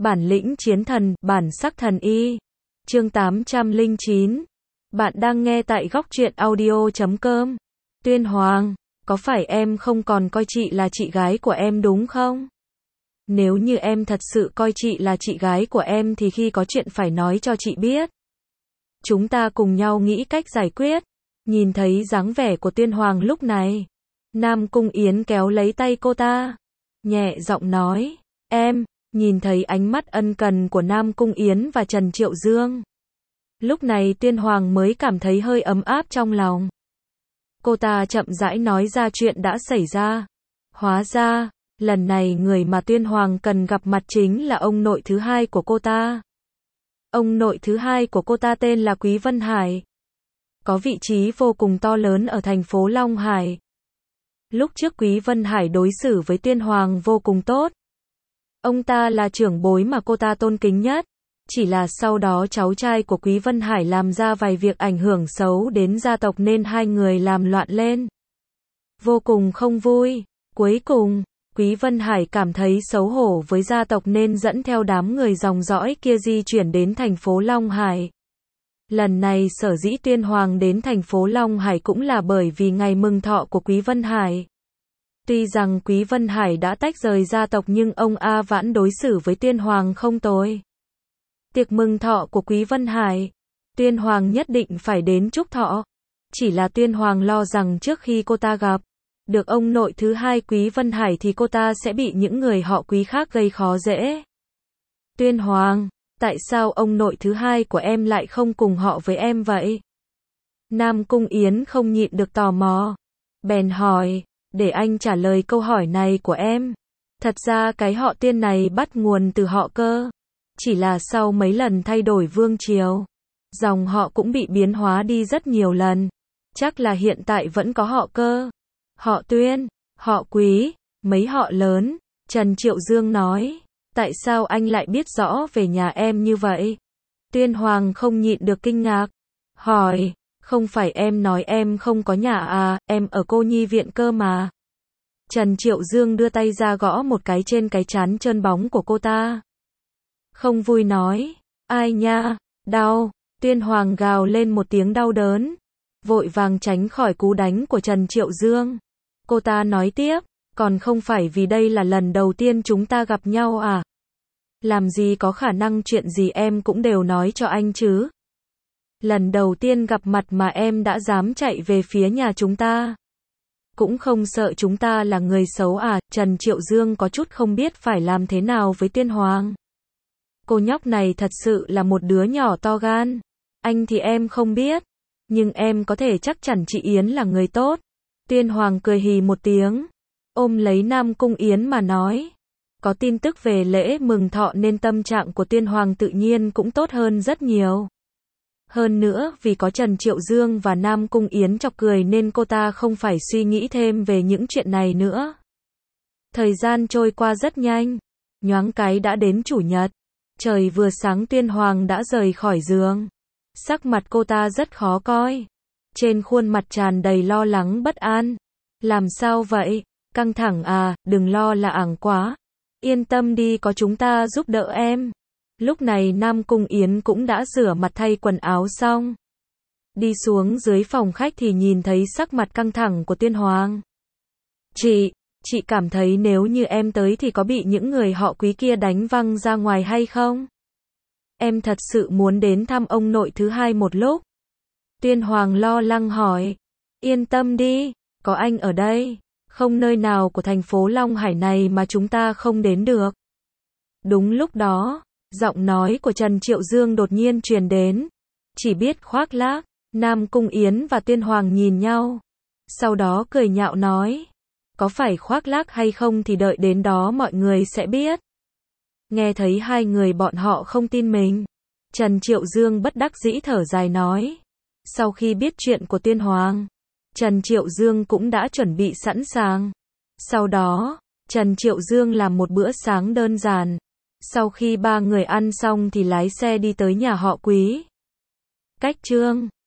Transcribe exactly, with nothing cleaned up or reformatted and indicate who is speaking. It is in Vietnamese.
Speaker 1: Bản lĩnh chiến thần, bản sắc thần y. Chương tám trăm lẻ chín. Bạn đang nghe tại góc truyện audio chấm com. Tuyên Hoàng, có phải em không còn coi chị là chị gái của em đúng không? Nếu như em thật sự coi chị là chị gái của em thì khi có chuyện phải nói cho chị biết. Chúng ta cùng nhau nghĩ cách giải quyết. Nhìn thấy dáng vẻ của Tuyên Hoàng lúc này, Nam Cung Yến kéo lấy tay cô ta, nhẹ giọng nói, em. Nhìn thấy ánh mắt ân cần của Nam Cung Yến và Trần Triệu Dương, lúc này Tuyên Hoàng mới cảm thấy hơi ấm áp trong lòng. Cô ta chậm rãi nói ra chuyện đã xảy ra. Hóa ra, lần này người mà Tuyên Hoàng cần gặp mặt chính là ông nội thứ hai của cô ta. Ông nội thứ hai của cô ta tên là Quý Vân Hải, có vị trí vô cùng to lớn ở thành phố Long Hải. Lúc trước Quý Vân Hải đối xử với Tuyên Hoàng vô cùng tốt. Ông ta là trưởng bối mà cô ta tôn kính nhất. Chỉ là sau đó cháu trai của Quý Vân Hải làm ra vài việc ảnh hưởng xấu đến gia tộc nên hai người làm loạn lên. Vô cùng không vui. Cuối cùng, Quý Vân Hải cảm thấy xấu hổ với gia tộc nên dẫn theo đám người dòng dõi kia di chuyển đến thành phố Long Hải. Lần này sở dĩ Tuyên Hoàng đến thành phố Long Hải cũng là bởi vì ngày mừng thọ của Quý Vân Hải. Tuy rằng Quý Vân Hải đã tách rời gia tộc nhưng ông A Vãn đối xử với Tuyên Hoàng không tồi. Tiệc mừng thọ của Quý Vân Hải, Tuyên Hoàng nhất định phải đến chúc thọ. Chỉ là Tuyên Hoàng lo rằng trước khi cô ta gặp được ông nội thứ hai Quý Vân Hải thì cô ta sẽ bị những người họ Quý khác gây khó dễ. Tuyên Hoàng, tại sao ông nội thứ hai của em lại không cùng họ với em vậy? Nam Cung Yến không nhịn được tò mò, bèn hỏi, để anh trả lời câu hỏi này của em. Thật ra cái họ Tiên này bắt nguồn từ họ Cơ. Chỉ là sau mấy lần thay đổi vương triều, dòng họ cũng bị biến hóa đi rất nhiều lần. Chắc là hiện tại vẫn có họ Cơ, họ Tuyên, họ Quý, mấy họ lớn. Trần Triệu Dương nói, tại sao anh lại biết rõ về nhà em như vậy? Tuyên Hoàng không nhịn được kinh ngạc, hỏi, không phải em nói em không có nhà à, em ở cô nhi viện cơ mà. Trần Triệu Dương đưa tay ra gõ một cái trên cái trán trơn bóng của cô ta. Không vui nói, ai nha, đau. Tuyên Hoàng gào lên một tiếng đau đớn, vội vàng tránh khỏi cú đánh của Trần Triệu Dương. Cô ta nói tiếp, còn không phải vì đây là lần đầu tiên chúng ta gặp nhau à? Làm gì có khả năng chuyện gì em cũng đều nói cho anh chứ? Lần đầu tiên gặp mặt mà em đã dám chạy về phía nhà chúng ta. Cũng không sợ chúng ta là người xấu à? Trần Triệu Dương có chút không biết phải làm thế nào với Tuyên Hoàng. Cô nhóc này thật sự là một đứa nhỏ to gan. Anh thì em không biết, nhưng em có thể chắc chắn chị Yến là người tốt. Tuyên Hoàng cười hì một tiếng, ôm lấy Nam Cung Yến mà nói. Có tin tức về lễ mừng thọ nên tâm trạng của Tuyên Hoàng tự nhiên cũng tốt hơn rất nhiều. Hơn nữa, vì có Trần Triệu Dương và Nam Cung Yến chọc cười nên cô ta không phải suy nghĩ thêm về những chuyện này nữa. Thời gian trôi qua rất nhanh, nhoáng cái đã đến chủ nhật. Trời vừa sáng Tuyên Hoàng đã rời khỏi giường. Sắc mặt cô ta rất khó coi. Trên khuôn mặt tràn đầy lo lắng bất an. Làm sao vậy? Căng thẳng à? Đừng lo lắng quá. Yên tâm đi, có chúng ta giúp đỡ em. Lúc này Nam Cung Yến cũng đã rửa mặt thay quần áo xong. Đi xuống dưới phòng khách thì nhìn thấy sắc mặt căng thẳng của Tuyên Hoàng. Chị, chị cảm thấy nếu như em tới thì có bị những người họ Quý kia đánh văng ra ngoài hay không? Em thật sự muốn đến thăm ông nội thứ hai một lúc. Tuyên Hoàng lo lắng hỏi. Yên tâm đi, có anh ở đây. Không nơi nào của thành phố Long Hải này mà chúng ta không đến được. Đúng lúc đó, giọng nói của Trần Triệu Dương đột nhiên truyền đến. Chỉ biết khoác lác. Nam Cung Yến và Tuyên Hoàng nhìn nhau, sau đó cười nhạo nói, có phải khoác lác hay không thì đợi đến đó mọi người sẽ biết. Nghe thấy hai người bọn họ không tin mình, Trần Triệu Dương bất đắc dĩ thở dài nói. Sau khi biết chuyện của Tuyên Hoàng, Trần Triệu Dương cũng đã chuẩn bị sẵn sàng. Sau đó, Trần Triệu Dương làm một bữa sáng đơn giản. Sau khi ba người ăn xong thì lái xe đi tới nhà họ Quý. Cách chương